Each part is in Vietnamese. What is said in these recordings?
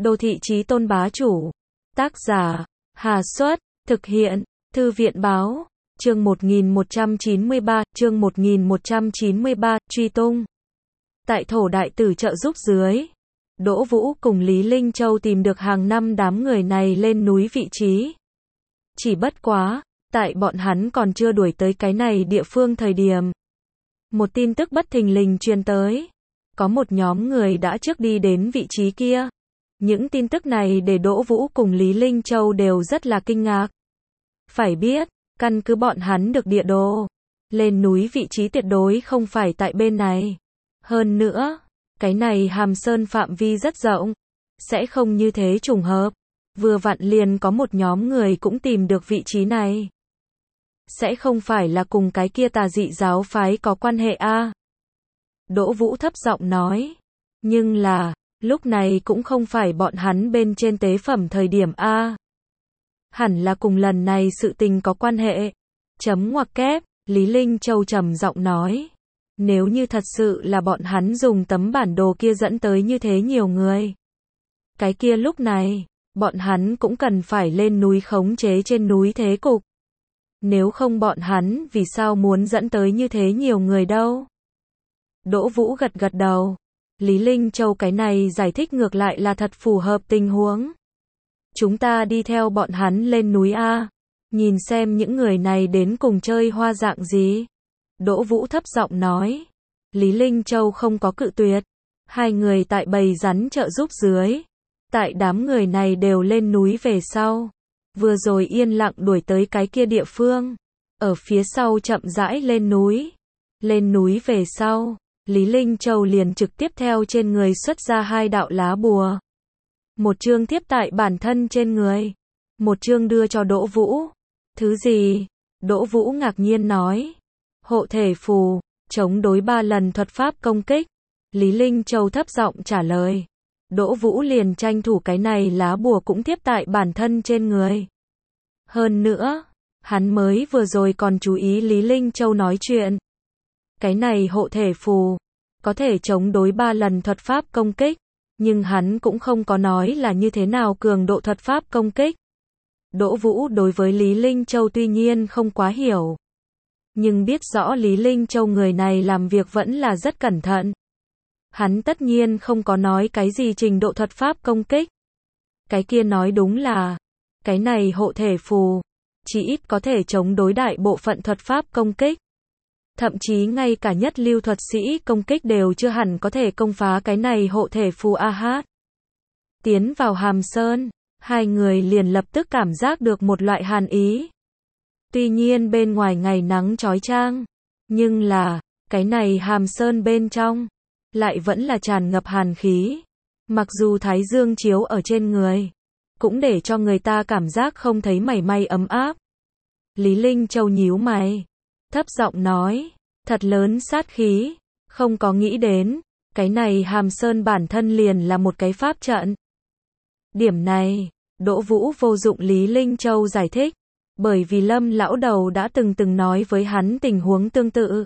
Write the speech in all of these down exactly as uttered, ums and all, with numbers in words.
Đô thị chí tôn bá chủ. Tác giả, Hà Xuất, thực hiện, Thư viện Báo, chương một nghìn một trăm chín mươi ba, chương một nghìn một trăm chín mươi ba, truy tung. Tại thổ đại tử trợ giúp dưới, Đỗ Vũ cùng Lý Linh Châu tìm được hàng năm đám người này lên núi vị trí. Chỉ bất quá, tại bọn hắn còn chưa đuổi tới cái này địa phương thời điểm. Một tin tức bất thình lình truyền tới. Có một nhóm người đã trước đi đến vị trí kia. Những tin tức này để Đỗ Vũ cùng Lý Linh Châu đều rất là kinh ngạc. Phải biết, căn cứ bọn hắn được địa đồ, lên núi vị trí tuyệt đối không phải tại bên này. Hơn nữa, cái này Hàm Sơn phạm vi rất rộng, sẽ không như thế trùng hợp. Vừa vặn liền có một nhóm người cũng tìm được vị trí này. Sẽ không phải là cùng cái kia tà dị giáo phái có quan hệ a? À? Đỗ Vũ thấp giọng nói. Nhưng là, lúc này cũng không phải bọn hắn bên trên tế phẩm thời điểm a. À? Hẳn là cùng lần này sự tình có quan hệ. Chấm ngoặc kép, Lý Linh Châu trầm giọng nói. Nếu như thật sự là bọn hắn dùng tấm bản đồ kia dẫn tới như thế nhiều người. Cái kia lúc này, bọn hắn cũng cần phải lên núi khống chế trên núi thế cục. Nếu không bọn hắn vì sao muốn dẫn tới như thế nhiều người đâu? Đỗ Vũ gật gật đầu. Lý Linh Châu cái này giải thích ngược lại là thật phù hợp tình huống. Chúng ta đi theo bọn hắn lên núi A. Nhìn xem những người này đến cùng chơi hoa dạng gì. Đỗ Vũ thấp giọng nói. Lý Linh Châu không có cự tuyệt. Hai người tại bầy rắn trợ giúp dưới. Tại đám người này đều lên núi về sau. Vừa rồi yên lặng đuổi tới cái kia địa phương. Ở phía sau chậm rãi lên núi. Lên núi về sau, Lý Linh Châu liền trực tiếp theo trên người xuất ra hai đạo lá bùa. Một chương tiếp tại bản thân trên người. Một chương đưa cho Đỗ Vũ. Thứ gì? Đỗ Vũ ngạc nhiên nói. Hộ thể phù, chống đối ba lần thuật pháp công kích. Lý Linh Châu thấp giọng trả lời. Đỗ Vũ liền tranh thủ cái này lá bùa cũng tiếp tại bản thân trên người. Hơn nữa, hắn mới vừa rồi còn chú ý Lý Linh Châu nói chuyện. Cái này hộ thể phù, có thể chống đối ba lần thuật pháp công kích, nhưng hắn cũng không có nói là như thế nào cường độ thuật pháp công kích. Đỗ Vũ đối với Lý Linh Châu tuy nhiên không quá hiểu, nhưng biết rõ Lý Linh Châu người này làm việc vẫn là rất cẩn thận. Hắn tất nhiên không có nói cái gì trình độ thuật pháp công kích. Cái kia nói đúng là, cái này hộ thể phù, chỉ ít có thể chống đối đại bộ phận thuật pháp công kích. Thậm chí ngay cả nhất lưu thuật sĩ công kích đều chưa hẳn có thể công phá cái này hộ thể phù a hát. Tiến vào Hàm Sơn, hai người liền lập tức cảm giác được một loại hàn ý. Tuy nhiên bên ngoài ngày nắng chói chang, nhưng là, cái này Hàm Sơn bên trong, lại vẫn là tràn ngập hàn khí. Mặc dù thái dương chiếu ở trên người, cũng để cho người ta cảm giác không thấy mảy may ấm áp. Lý Linh Châu nhíu mày, thấp giọng nói, thật lớn sát khí, không có nghĩ đến, cái này Hàm Sơn bản thân liền là một cái pháp trận. Điểm này, Đỗ Vũ vô dụng Lý Linh Châu giải thích, bởi vì Lâm lão đầu đã từng từng nói với hắn tình huống tương tự.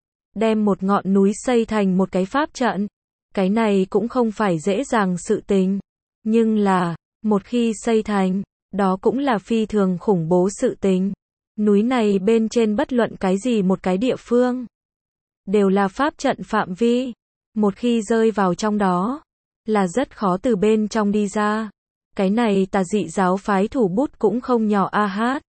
Đem một ngọn núi xây thành một cái pháp trận, cái này cũng không phải dễ dàng sự tình, nhưng là, một khi xây thành, đó cũng là phi thường khủng bố sự tình. Núi này bên trên bất luận cái gì một cái địa phương, đều là pháp trận phạm vi, một khi rơi vào trong đó, là rất khó từ bên trong đi ra. Cái này tà dị giáo phái thủ bút cũng không nhỏ a hát.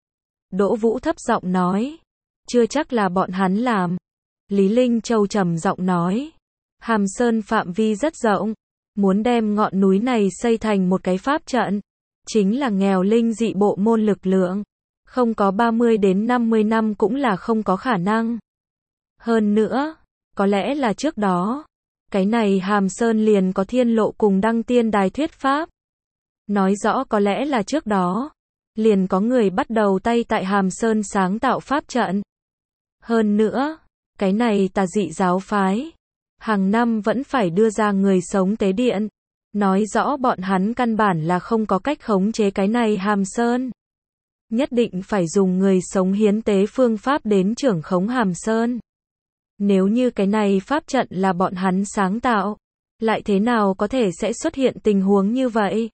Đỗ Vũ thấp giọng nói, chưa chắc là bọn hắn làm. Lý Linh Châu trầm giọng nói, Hàm Sơn phạm vi rất rộng, muốn đem ngọn núi này xây thành một cái pháp trận, chính là nghèo linh dị bộ môn lực lượng, không có ba mươi đến năm mươi năm cũng là không có khả năng. Hơn nữa, có lẽ là trước đó, cái này Hàm Sơn liền có thiên lộ cùng đăng tiên đài thuyết pháp. Nói rõ có lẽ là trước đó, liền có người bắt đầu tay tại Hàm Sơn sáng tạo pháp trận. Hơn nữa, cái này tà dị giáo phái, hàng năm vẫn phải đưa ra người sống tế điện, nói rõ bọn hắn căn bản là không có cách khống chế cái này Hàm Sơn. Nhất định phải dùng người sống hiến tế phương pháp đến trưởng khống Hàm Sơn. Nếu như cái này pháp trận là bọn hắn sáng tạo, Lại thế nào có thể sẽ xuất hiện tình huống như vậy?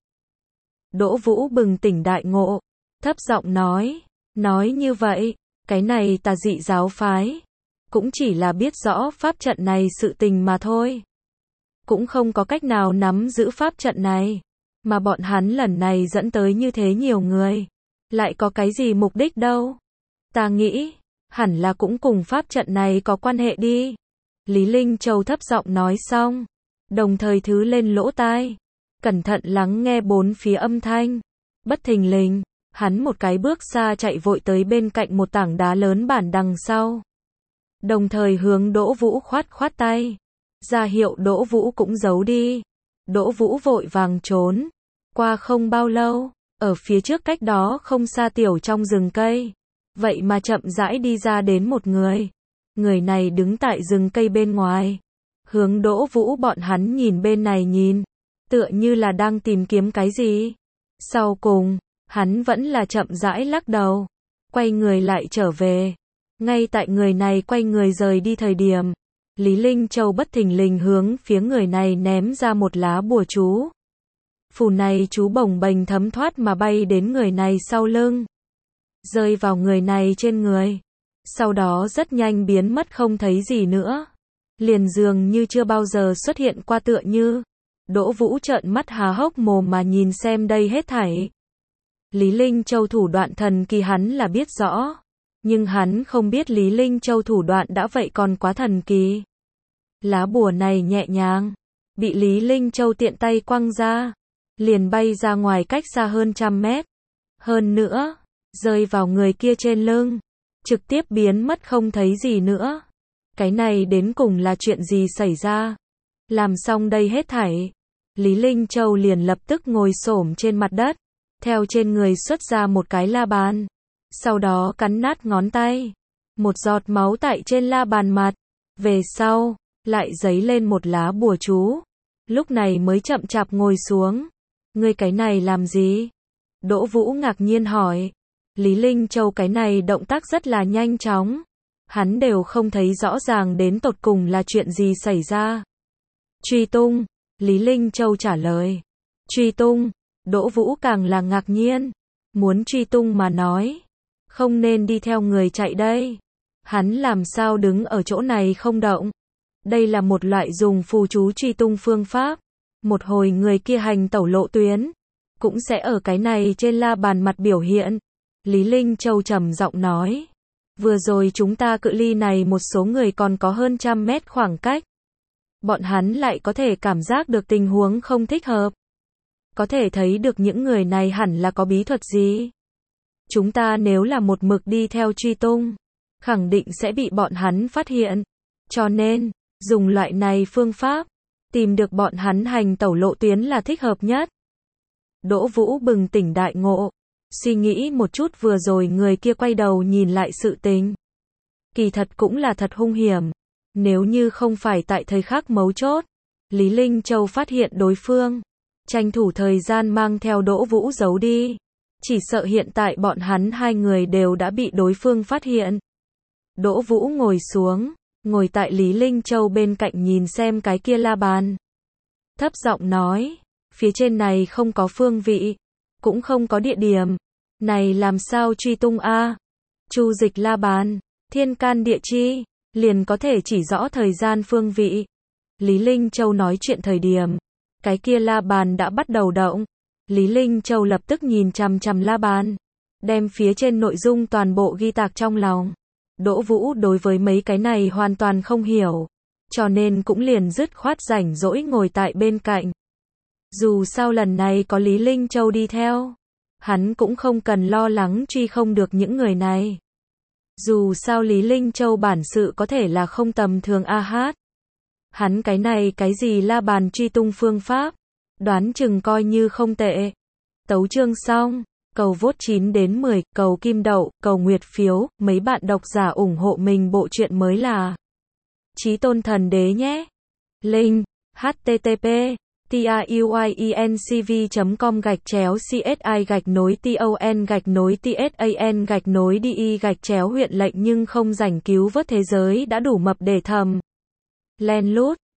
Đỗ Vũ bừng tỉnh đại ngộ, thấp giọng nói, nói như vậy, cái này Tà Dị giáo phái, cũng chỉ là biết rõ pháp trận này sự tình mà thôi. Cũng không có cách nào nắm giữ pháp trận này, mà bọn hắn lần này dẫn tới như thế nhiều người, lại có cái gì mục đích đâu? Ta nghĩ, hẳn là cũng cùng pháp trận này có quan hệ đi. Lý Linh Châu thấp giọng nói xong, đồng thời thứ lên lỗ tai, cẩn thận lắng nghe bốn phía âm thanh. Bất thình lình, hắn một cái bước xa chạy vội tới bên cạnh một tảng đá lớn bản đằng sau. Đồng thời hướng Đỗ Vũ khoát khoát tay, ra hiệu Đỗ Vũ cũng giấu đi. Đỗ Vũ vội vàng trốn. Qua không bao lâu, ở phía trước cách đó không xa tiểu trong rừng cây, vậy mà chậm rãi đi ra đến một người. Người này đứng tại rừng cây bên ngoài, hướng Đỗ Vũ bọn hắn nhìn bên này nhìn, tựa như là đang tìm kiếm cái gì. Sau cùng, hắn vẫn là chậm rãi lắc đầu, quay người lại trở về. Ngay tại người này quay người rời đi thời điểm, Lý Linh Châu bất thình lình hướng phía người này ném ra một lá bùa chú. Phù này chú bồng bềnh thấm thoát mà bay đến người này sau lưng, rơi vào người này trên người, sau đó rất nhanh biến mất không thấy gì nữa, liền dường như chưa bao giờ xuất hiện qua tựa như. Đỗ Vũ trợn mắt há hốc mồm mà nhìn xem đây hết thảy. Lý Linh Châu thủ đoạn thần kỳ hắn là biết rõ, nhưng hắn không biết Lý Linh Châu thủ đoạn đã vậy còn quá thần kỳ. Lá bùa này nhẹ nhàng, bị Lý Linh Châu tiện tay quăng ra, liền bay ra ngoài cách xa hơn trăm mét. Hơn nữa, rơi vào người kia trên lưng, trực tiếp biến mất không thấy gì nữa. Cái này đến cùng là chuyện gì xảy ra? Làm xong đây hết thảy, Lý Linh Châu liền lập tức ngồi xổm trên mặt đất, theo trên người xuất ra một cái la bàn, sau đó cắn nát ngón tay, một giọt máu tại trên la bàn mặt, về sau, lại giấy lên một lá bùa chú, lúc này mới chậm chạp ngồi xuống. Ngươi cái này làm gì? Đỗ Vũ ngạc nhiên hỏi. Lý Linh Châu cái này động tác rất là nhanh chóng, hắn đều không thấy rõ ràng đến tột cùng là chuyện gì xảy ra. Truy tung, Lý Linh Châu trả lời. Truy tung, Đỗ Vũ càng là ngạc nhiên, muốn truy tung mà nói, không nên đi theo người chạy đây. Hắn làm sao đứng ở chỗ này không động? Đây là một loại dùng phù chú truy tung phương pháp. Một hồi người kia hành tẩu lộ tuyến, cũng sẽ ở cái này trên la bàn mặt biểu hiện. Lý Linh Châu trầm giọng nói, vừa rồi chúng ta cự ly này một số người còn có hơn trăm mét khoảng cách. Bọn hắn lại có thể cảm giác được tình huống không thích hợp. Có thể thấy được những người này hẳn là có bí thuật gì. Chúng ta nếu là một mực đi theo truy tung, khẳng định sẽ bị bọn hắn phát hiện. Cho nên, dùng loại này phương pháp, tìm được bọn hắn hành tẩu lộ tuyến là thích hợp nhất. Đỗ Vũ bừng tỉnh đại ngộ, suy nghĩ một chút vừa rồi người kia quay đầu nhìn lại sự tình. Kỳ thật cũng là thật hung hiểm. Nếu như không phải tại thời khắc mấu chốt, Lý Linh Châu phát hiện đối phương, tranh thủ thời gian mang theo Đỗ Vũ giấu đi, chỉ sợ hiện tại bọn hắn hai người đều đã bị đối phương phát hiện. Đỗ Vũ ngồi xuống, ngồi tại Lý Linh Châu bên cạnh nhìn xem cái kia la bàn. Thấp giọng nói, phía trên này không có phương vị, cũng không có địa điểm. Này làm sao truy tung a? Chu dịch la bàn, thiên can địa chi, liền có thể chỉ rõ thời gian phương vị. Lý Linh Châu nói chuyện thời điểm, cái kia la bàn đã bắt đầu động. Lý Linh Châu lập tức nhìn chằm chằm la bàn, đem phía trên nội dung toàn bộ ghi tạc trong lòng. Đỗ Vũ đối với mấy cái này hoàn toàn không hiểu, cho nên cũng liền dứt khoát rảnh rỗi ngồi tại bên cạnh. Dù sao lần này có Lý Linh Châu đi theo, hắn cũng không cần lo lắng truy không được những người này. Dù sao Lý Linh Châu bản sự có thể là không tầm thường a hát. Hắn cái này cái gì la bàn truy tung phương pháp, đoán chừng coi như không tệ. Tấu chương xong, cầu vote chín đến mười, cầu kim đậu, cầu nguyệt phiếu, mấy bạn độc giả ủng hộ mình bộ truyện mới là Chí Tôn Thần Đế nhé. Link http tuyencv chấm com gạch chéo csi gạch nối ton gạch nối tsan gạch nối đi gạch chéo huyện lệnh nhưng không rảnh cứu vớt thế giới đã đủ mập để thầm. Len lút